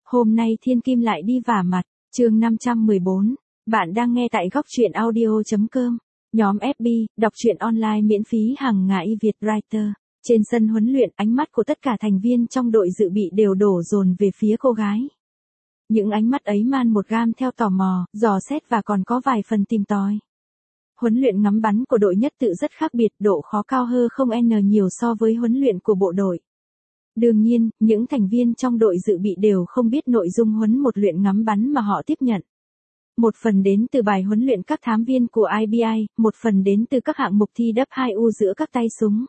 Hôm nay Thiên Kim lại đi vả mặt, chương 514. Bạn đang nghe tại góc truyện audio.com. Nhóm FB, đọc truyện online miễn phí hàng ngày Việt Writer. Trên sân huấn luyện, ánh mắt của tất cả thành viên trong đội dự bị đều đổ dồn về phía cô gái. Những ánh mắt ấy man một gam theo tò mò, dò xét và còn có vài phần tìm tòi. Huấn luyện ngắm bắn của đội nhất tự rất khác biệt, độ khó cao hơn không n nhiều so với huấn luyện của bộ đội. Đương nhiên, những thành viên trong đội dự bị đều không biết nội dung huấn một luyện ngắm bắn mà họ tiếp nhận. Một phần đến từ bài huấn luyện các thám viên của IBI, một phần đến từ các hạng mục thi W2U giữa các tay súng.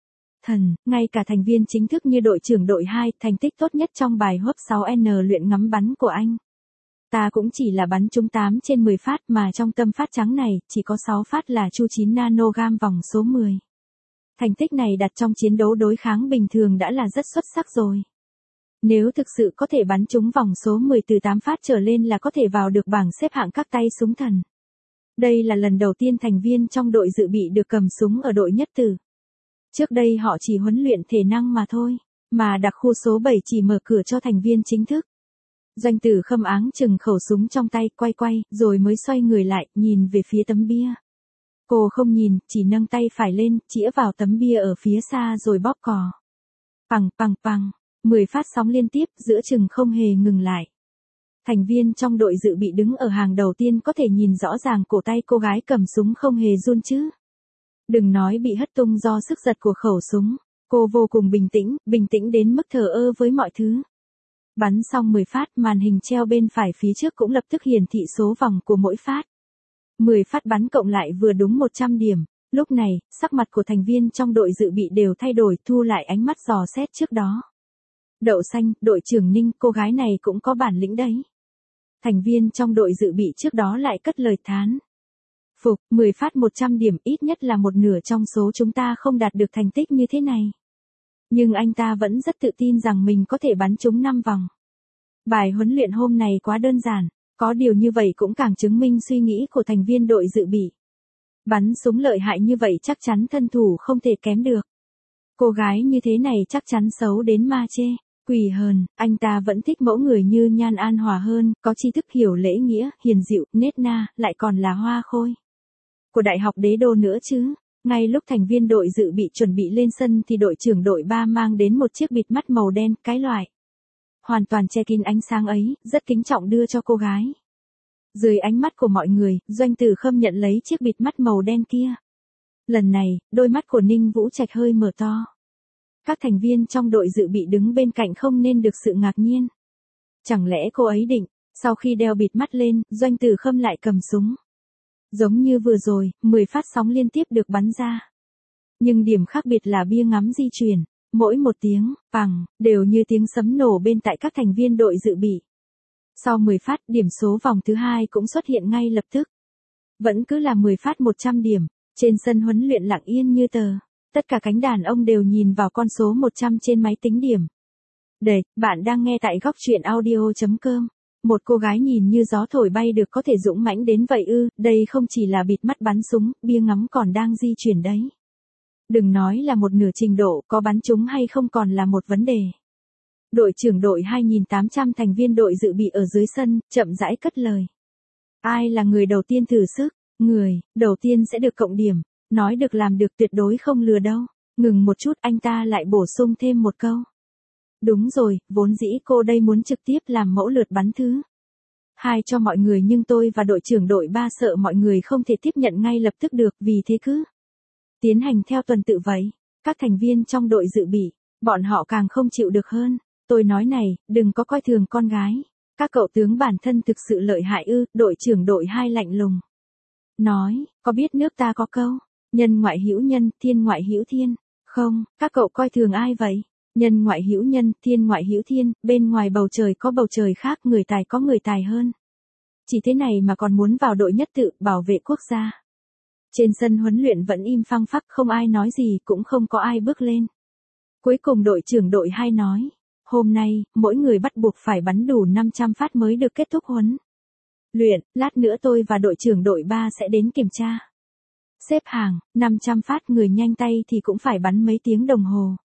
Ngay cả thành viên chính thức như đội trưởng đội 2, thành tích tốt nhất trong bài hốp 6N luyện ngắm bắn của anh. Ta cũng chỉ là bắn trúng 8 trên 10 phát mà trong tâm phát trắng này, chỉ có 6 phát là chu 9 nanogam vòng số 10. Thành tích này đặt trong chiến đấu đối kháng bình thường đã là rất xuất sắc rồi. Nếu thực sự có thể bắn trúng vòng số 10 từ 8 phát trở lên là có thể vào được bảng xếp hạng các tay súng thần. Đây là lần đầu tiên thành viên trong đội dự bị được cầm súng ở đội nhất tử. Trước đây họ chỉ huấn luyện thể năng mà thôi, mà đặc khu số 7 chỉ mở cửa cho thành viên chính thức. Doanh Tử Khâm áng chừng khẩu súng trong tay, quay, rồi mới xoay người lại, nhìn về phía tấm bia. Cô không nhìn, chỉ nâng tay phải lên, chĩa vào tấm bia ở phía xa rồi bóp cò. Pằng, 10 phát sóng liên tiếp, giữa chừng không hề ngừng lại. Thành viên trong đội dự bị đứng ở hàng đầu tiên có thể nhìn rõ ràng cổ tay cô gái cầm súng không hề run chứ. Đừng nói bị hất tung do sức giật của khẩu súng, cô vô cùng bình tĩnh đến mức thờ ơ với mọi thứ. Bắn xong 10 phát, màn hình treo bên phải phía trước cũng lập tức hiển thị số vòng của mỗi phát. 10 phát bắn cộng lại vừa đúng 100 điểm. Lúc này, sắc mặt của thành viên trong đội dự bị đều thay đổi, thu lại ánh mắt dò xét trước đó. Đậu xanh, đội trưởng Ninh, cô gái này cũng có bản lĩnh đấy. Thành viên trong đội dự bị trước đó lại cất lời thán. Phục, 10 phát 100 điểm, ít nhất là một nửa trong số chúng ta không đạt được thành tích như thế này. Nhưng anh ta vẫn rất tự tin rằng mình có thể bắn trúng 5 vòng. Bài huấn luyện hôm này quá đơn giản, có điều như vậy cũng càng chứng minh suy nghĩ của thành viên đội dự bị. Bắn súng lợi hại như vậy chắc chắn thân thủ không thể kém được. Cô gái như thế này chắc chắn xấu đến ma chê. Quỳ hờn, anh ta vẫn thích mẫu người như Nhan An Hòa hơn, có tri thức hiểu lễ nghĩa, hiền dịu, nết na, lại còn là hoa khôi của Đại học Đế Đô nữa chứ. Ngay lúc thành viên đội dự bị chuẩn bị lên sân thì đội trưởng đội 3 mang đến một chiếc bịt mắt màu đen, cái loại hoàn toàn che kín ánh sáng ấy, rất kính trọng đưa cho cô gái. Dưới ánh mắt của mọi người, Doanh Tử Khâm nhận lấy chiếc bịt mắt màu đen kia. Lần này, đôi mắt của Ninh Vũ Trạch hơi mở to. Các thành viên trong đội dự bị đứng bên cạnh không nên được sự ngạc nhiên. Chẳng lẽ cô ấy định, sau khi đeo bịt mắt lên, Doanh Tử Khâm lại cầm súng. Giống như vừa rồi, 10 phát sóng liên tiếp được bắn ra. Nhưng điểm khác biệt là bia ngắm di chuyển, mỗi một tiếng, đều như tiếng sấm nổ bên tại các thành viên đội dự bị. Sau 10 phát, điểm số vòng thứ 2 cũng xuất hiện ngay lập tức. Vẫn cứ là 10 phát 100 điểm, trên sân huấn luyện lặng yên như tờ. Tất cả cánh đàn ông đều nhìn vào con số 100 trên máy tính điểm. Bạn đang nghe tại góc truyện audio.com. Một cô gái nhìn như gió thổi bay được có thể dũng mãnh đến vậy ư, đây không chỉ là bịt mắt bắn súng, bia ngắm còn đang di chuyển đấy. Đừng nói là một nửa trình độ, có bắn trúng hay không còn là một vấn đề. Đội trưởng đội 2.800 thành viên đội dự bị ở dưới sân, chậm rãi cất lời. Ai là người đầu tiên thử sức? Người đầu tiên sẽ được cộng điểm, nói được làm được tuyệt đối không lừa đâu. Ngừng một chút, anh ta lại bổ sung thêm một câu. Đúng rồi, vốn dĩ cô đây muốn trực tiếp làm mẫu lượt bắn thứ 2 cho mọi người nhưng tôi và đội trưởng đội 3 sợ mọi người không thể tiếp nhận ngay lập tức được, vì thế cứ tiến hành theo tuần tự vậy. Các thành viên trong đội dự bị, bọn họ càng không chịu được hơn. Tôi nói này, đừng có coi thường con gái. Các cậu tướng bản thân thực sự lợi hại ư? Đội trưởng đội 2 lạnh lùng nói, có biết nước ta có câu, nhân ngoại hữu nhân, thiên ngoại hữu thiên, không? Các cậu coi thường ai vậy? Nhân ngoại hữu nhân, thiên ngoại hữu thiên, bên ngoài bầu trời có bầu trời khác, người tài có người tài hơn. Chỉ thế này mà còn muốn vào đội nhất tự, bảo vệ quốc gia. Trên sân huấn luyện vẫn im phăng phắc, không ai nói gì, cũng không có ai bước lên. Cuối cùng đội trưởng đội 2 nói, hôm nay, mỗi người bắt buộc phải bắn đủ 500 phát mới được kết thúc huấn luyện, lát nữa tôi và đội trưởng đội 3 sẽ đến kiểm tra. Xếp hàng, 500 phát, người nhanh tay thì cũng phải bắn mấy tiếng đồng hồ.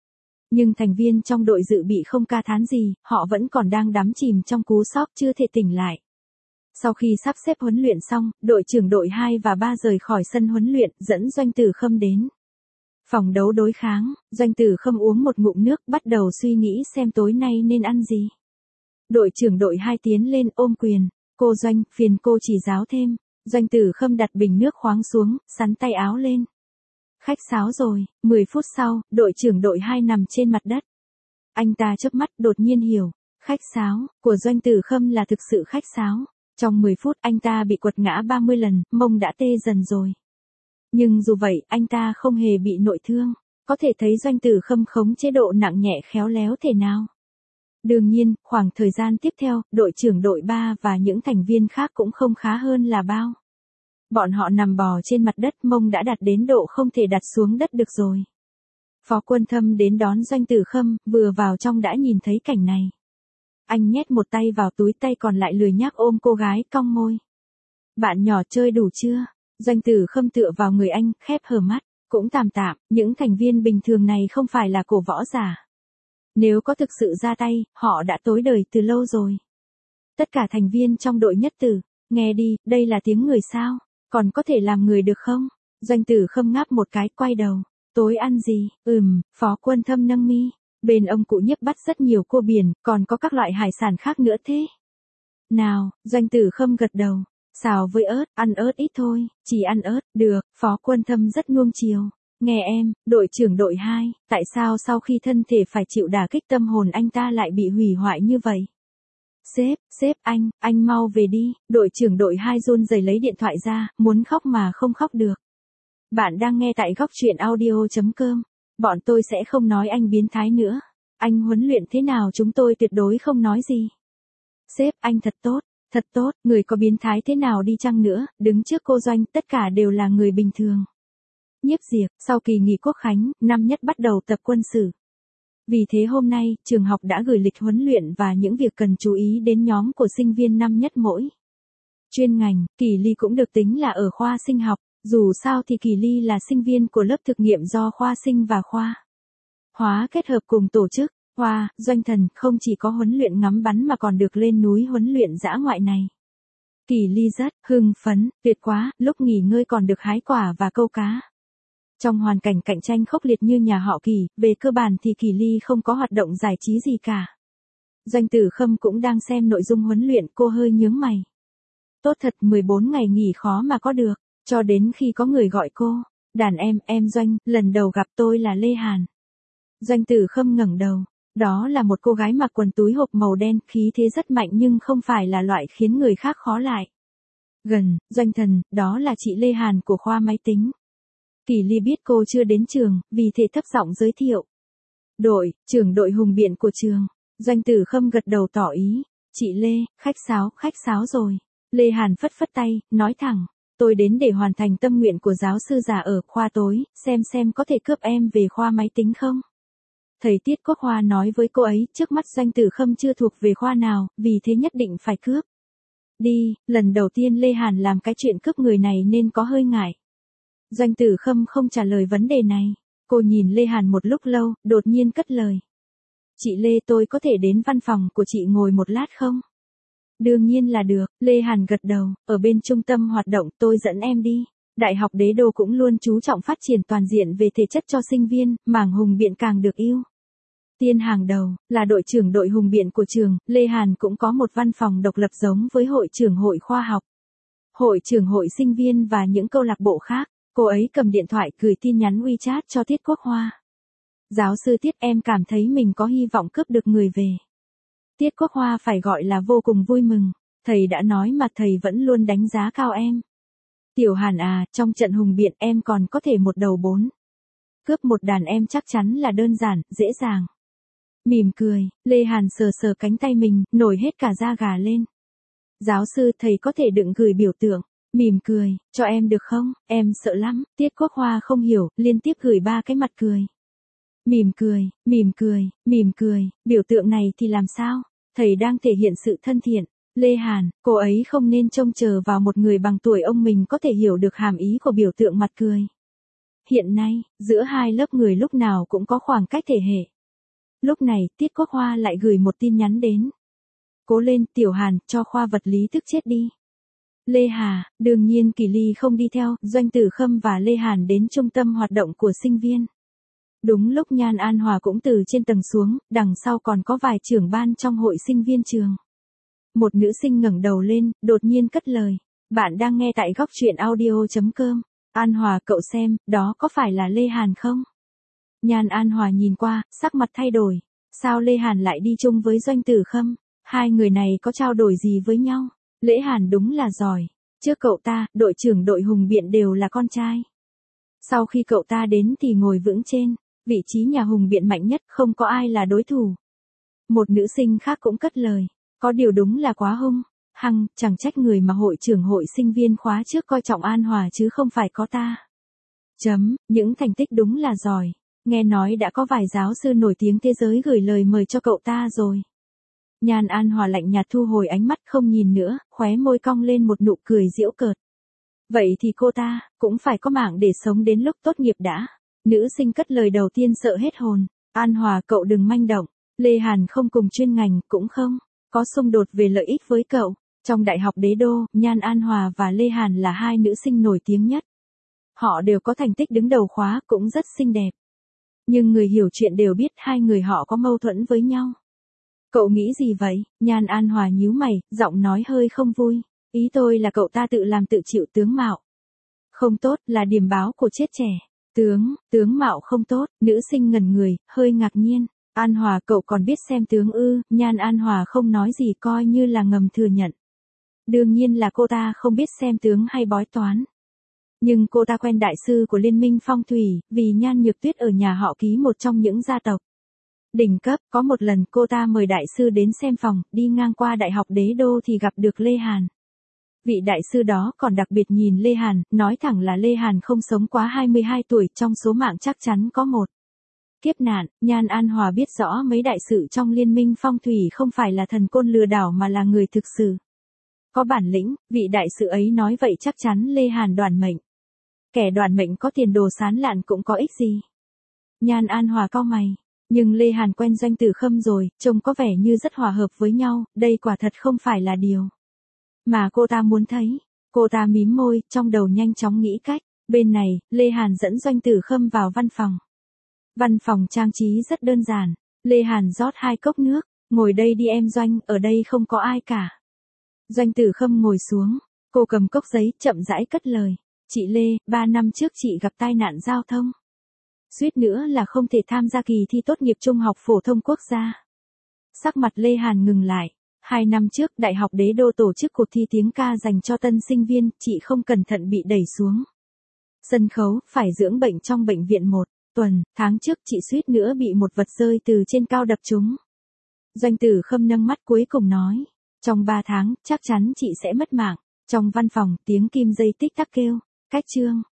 Nhưng thành viên trong đội dự bị không ca thán gì, họ vẫn còn đang đắm chìm trong cú sốc chưa thể tỉnh lại. Sau khi sắp xếp huấn luyện xong, đội trưởng đội 2 và 3 rời khỏi sân huấn luyện, dẫn Doanh Tử Khâm đến phòng đấu đối kháng. Doanh Tử Khâm uống một ngụm nước, bắt đầu suy nghĩ xem tối nay nên ăn gì. Đội trưởng đội 2 tiến lên ôm quyền, cô Doanh, phiền cô chỉ giáo thêm. Doanh Tử Khâm đặt bình nước khoáng xuống, sắn tay áo lên. Khách sáo rồi. 10 phút sau, đội trưởng đội 2 nằm trên mặt đất. Anh ta chớp mắt, đột nhiên hiểu, khách sáo của Doanh Tử Khâm là thực sự khách sáo. Trong 10 phút anh ta bị quật ngã 30 lần, mông đã tê dần rồi. Nhưng dù vậy, anh ta không hề bị nội thương. Có thể thấy Doanh Tử Khâm khống chế độ nặng nhẹ khéo léo thế nào. Đương nhiên, khoảng thời gian tiếp theo, đội trưởng đội 3 và những thành viên khác cũng không khá hơn là bao. Bọn họ nằm bò trên mặt đất, mông đã đạt đến độ không thể đặt xuống đất được rồi. Phó Quân Thâm đến đón Doanh Tử Khâm, vừa vào trong đã nhìn thấy cảnh này. Anh nhét một tay vào túi, tay còn lại lười nhác ôm cô gái, cong môi. Bạn nhỏ chơi đủ chưa? Doanh Tử Khâm tựa vào người anh, khép hờ mắt. Cũng tạm tạm, những thành viên bình thường này không phải là cổ võ giả. Nếu có thực sự ra tay, họ đã tối đời từ lâu rồi. Tất cả thành viên trong đội Nhất Tử, nghe đi, đây là tiếng người sao? Còn có thể làm người được không? Doanh Tử Khâm ngáp một cái, quay đầu. Tối ăn gì? Phó Quân Thâm nâng mi. Bên ông cụ Nhiếp bắt rất nhiều cua biển, còn có các loại hải sản khác nữa thế. Nào, Doanh Tử Khâm gật đầu. Xào với ớt, ăn ớt ít thôi, chỉ ăn ớt, được. Phó Quân Thâm rất nuông chiều. Nghe em, đội trưởng đội 2, tại sao sau khi thân thể phải chịu đả kích tâm hồn anh ta lại bị hủy hoại như vậy? Sếp anh mau về đi. Đội trưởng đội 2 run rẩy lấy điện thoại ra, muốn khóc mà không khóc được. Bạn đang nghe tại góc truyện audio.com. Bọn tôi sẽ không nói anh biến thái nữa. Anh huấn luyện thế nào chúng tôi tuyệt đối không nói gì. Sếp, anh thật tốt, người có biến thái thế nào đi chăng nữa, đứng trước cô Doanh, tất cả đều là người bình thường. Nhiếp Diệp, sau kỳ nghỉ Quốc khánh, năm nhất bắt đầu tập quân sự. Vì thế hôm nay, trường học đã gửi lịch huấn luyện và những việc cần chú ý đến nhóm của sinh viên năm nhất mỗi chuyên ngành. Kỳ Ly cũng được tính là ở khoa sinh học, dù sao thì Kỳ Ly là sinh viên của lớp thực nghiệm do khoa sinh và khoa hóa kết hợp cùng tổ chức. Doanh Thần không chỉ có huấn luyện ngắm bắn mà còn được lên núi huấn luyện dã ngoại này. Kỳ Ly rất hưng phấn, tuyệt quá, lúc nghỉ ngơi còn được hái quả và câu cá. Trong hoàn cảnh cạnh tranh khốc liệt như nhà họ Kỳ, về cơ bản thì Kỳ Ly không có hoạt động giải trí gì cả. Doanh Tử Khâm cũng đang xem nội dung huấn luyện, cô hơi nhướng mày. Tốt thật, 14 ngày nghỉ khó mà có được, cho đến khi có người gọi cô. Đàn em Doanh, lần đầu gặp tôi là Lê Hàn. Doanh Tử Khâm ngẩng đầu. Đó là một cô gái mặc quần túi hộp màu đen, khí thế rất mạnh nhưng không phải là loại khiến người khác khó lại. Doanh Thần, đó là chị Lê Hàn của khoa máy tính. Kỳ Ly biết cô chưa đến trường, vì thế thấp giọng giới thiệu. Trưởng đội hùng biện của trường. Doanh Tử Khâm gật đầu tỏ ý. Chị Lê, khách sáo rồi. Lê Hàn phất phất tay, nói thẳng. Tôi đến để hoàn thành tâm nguyện của giáo sư già ở khoa tối, xem có thể cướp em về khoa máy tính không? Thầy Tiết Quốc Hoa nói với cô ấy, trước mắt Doanh Tử Khâm chưa thuộc về khoa nào, vì thế nhất định phải cướp. Đi, lần đầu tiên Lê Hàn làm cái chuyện cướp người này nên có hơi ngại. Doanh Tử Khâm không trả lời vấn đề này. Cô nhìn Lê Hàn một lúc lâu, đột nhiên cất lời. Chị Lê, tôi có thể đến văn phòng của chị ngồi một lát không? Đương nhiên là được, Lê Hàn gật đầu, ở bên trung tâm hoạt động tôi dẫn em đi. Đại học Đế Đô cũng luôn chú trọng phát triển toàn diện về thể chất cho sinh viên, mảng hùng biện càng được yêu. Tiên hàng đầu, là đội trưởng đội hùng biện của trường, Lê Hàn cũng có một văn phòng độc lập giống với hội trưởng hội khoa học, hội trưởng hội sinh viên và những câu lạc bộ khác. Cô ấy cầm điện thoại gửi tin nhắn WeChat cho Tiết Quốc Hoa. Giáo sư Tiết, em cảm thấy mình có hy vọng cướp được người về. Tiết Quốc Hoa phải gọi là vô cùng vui mừng. Thầy đã nói mà thầy vẫn luôn đánh giá cao em. Tiểu Hàn à, trong trận hùng biện em còn có thể một đầu 4. Cướp một đàn em chắc chắn là đơn giản, dễ dàng. Mỉm cười, Lê Hàn sờ sờ cánh tay mình, nổi hết cả da gà lên. Giáo sư, thầy có thể đừng gửi biểu tượng. Mỉm cười, cho em được không, em sợ lắm. Tiết Quốc Hoa không hiểu, liên tiếp gửi 3 cái mặt cười. Mỉm cười, biểu tượng này thì làm sao? Thầy đang thể hiện sự thân thiện. Lê Hàn, cô ấy không nên trông chờ vào một người bằng tuổi ông mình có thể hiểu được hàm ý của biểu tượng mặt cười. Hiện nay, giữa hai lớp người lúc nào cũng có khoảng cách thể hệ. Lúc này, Tiết Quốc Hoa lại gửi một tin nhắn đến. Cố lên, Tiểu Hàn, cho khoa vật lý tức chết đi. Lê Hà, đương nhiên Kỳ Ly không đi theo, Doanh Tử Khâm và Lê Hàn đến trung tâm hoạt động của sinh viên. Đúng lúc Nhan An Hòa cũng từ trên tầng xuống, đằng sau còn có vài trưởng ban trong hội sinh viên trường. Một nữ sinh ngẩng đầu lên, đột nhiên cất lời. Bạn đang nghe tại góc truyện audio.com. An Hòa cậu xem, đó có phải là Lê Hàn không? Nhan An Hòa nhìn qua, sắc mặt thay đổi. Sao Lê Hàn lại đi chung với Doanh Tử Khâm? Hai người này có trao đổi gì với nhau? Lễ Hàn đúng là giỏi. Trước cậu ta, đội trưởng đội Hùng Biện đều là con trai. Sau khi cậu ta đến thì ngồi vững trên vị trí nhà Hùng Biện mạnh nhất, không có ai là đối thủ. Một nữ sinh khác cũng cất lời. Có điều đúng là quá hung. Hăng, chẳng trách người mà hội trưởng hội sinh viên khóa trước coi trọng An Hòa chứ không phải có ta. Những thành tích đúng là giỏi. Nghe nói đã có vài giáo sư nổi tiếng thế giới gửi lời mời cho cậu ta rồi. Nhan An Hòa lạnh nhạt thu hồi ánh mắt không nhìn nữa, khóe môi cong lên một nụ cười giễu cợt. Vậy thì cô ta, cũng phải có mạng để sống đến lúc tốt nghiệp đã. Nữ sinh cất lời đầu tiên sợ hết hồn. An Hòa cậu đừng manh động. Lê Hàn không cùng chuyên ngành, cũng không có xung đột về lợi ích với cậu. Trong Đại học Đế Đô, Nhan An Hòa và Lê Hàn là hai nữ sinh nổi tiếng nhất. Họ đều có thành tích đứng đầu khóa, cũng rất xinh đẹp. Nhưng người hiểu chuyện đều biết hai người họ có mâu thuẫn với nhau. Cậu nghĩ gì vậy? Nhan An Hòa nhíu mày, giọng nói hơi không vui. Ý tôi là cậu ta tự làm tự chịu tướng mạo. Không tốt, là điểm báo của chết trẻ. Tướng mạo không tốt, nữ sinh ngẩn người, hơi ngạc nhiên. An Hòa cậu còn biết xem tướng ư? Nhan An Hòa không nói gì coi như là ngầm thừa nhận. Đương nhiên là cô ta không biết xem tướng hay bói toán. Nhưng cô ta quen đại sư của Liên minh Phong thủy, vì Nhan Nhược Tuyết ở nhà họ ký một trong những gia tộc đỉnh cấp. Có một lần cô ta mời đại sư đến xem phòng, đi ngang qua Đại học Đế Đô thì gặp được Lê Hàn. Vị đại sư đó còn đặc biệt nhìn Lê Hàn, nói thẳng là Lê Hàn không sống quá 22 tuổi, trong số mạng chắc chắn có một kiếp nạn. Nhan An Hòa biết rõ mấy đại sự trong Liên minh Phong thủy không phải là thần côn lừa đảo mà là người thực sự có bản lĩnh. Vị đại sự ấy nói vậy chắc chắn Lê Hàn đoản mệnh. Kẻ đoản mệnh có tiền đồ sán lạn cũng có ích gì. Nhan An Hòa cau mày. Nhưng Lê Hàn quen Doanh Tử Khâm rồi, trông có vẻ như rất hòa hợp với nhau, đây quả thật không phải là điều mà cô ta muốn thấy. Cô ta mím môi, trong đầu nhanh chóng nghĩ cách. Bên này, Lê Hàn dẫn Doanh Tử Khâm vào văn phòng. Văn phòng trang trí rất đơn giản. Lê Hàn rót 2 cốc nước. Ngồi đây đi em Doanh, ở đây không có ai cả. Doanh Tử Khâm ngồi xuống. Cô cầm cốc giấy, chậm rãi cất lời. Chị Lê, 3 năm trước chị gặp tai nạn giao thông. Suýt nữa là không thể tham gia kỳ thi tốt nghiệp trung học phổ thông quốc gia. Sắc mặt Lê Hàn ngừng lại. 2 năm trước, Đại học Đế Đô tổ chức cuộc thi tiếng ca dành cho tân sinh viên, chị không cẩn thận bị đẩy xuống sân khấu, phải dưỡng bệnh trong bệnh viện 1 tuần. Tháng trước chị suýt nữa bị một vật rơi từ trên cao đập trúng. Doanh Tử Khâm nâng mắt cuối cùng nói. Trong 3 tháng, chắc chắn chị sẽ mất mạng. Trong văn phòng, tiếng kim dây tích tắc kêu. Cách chương.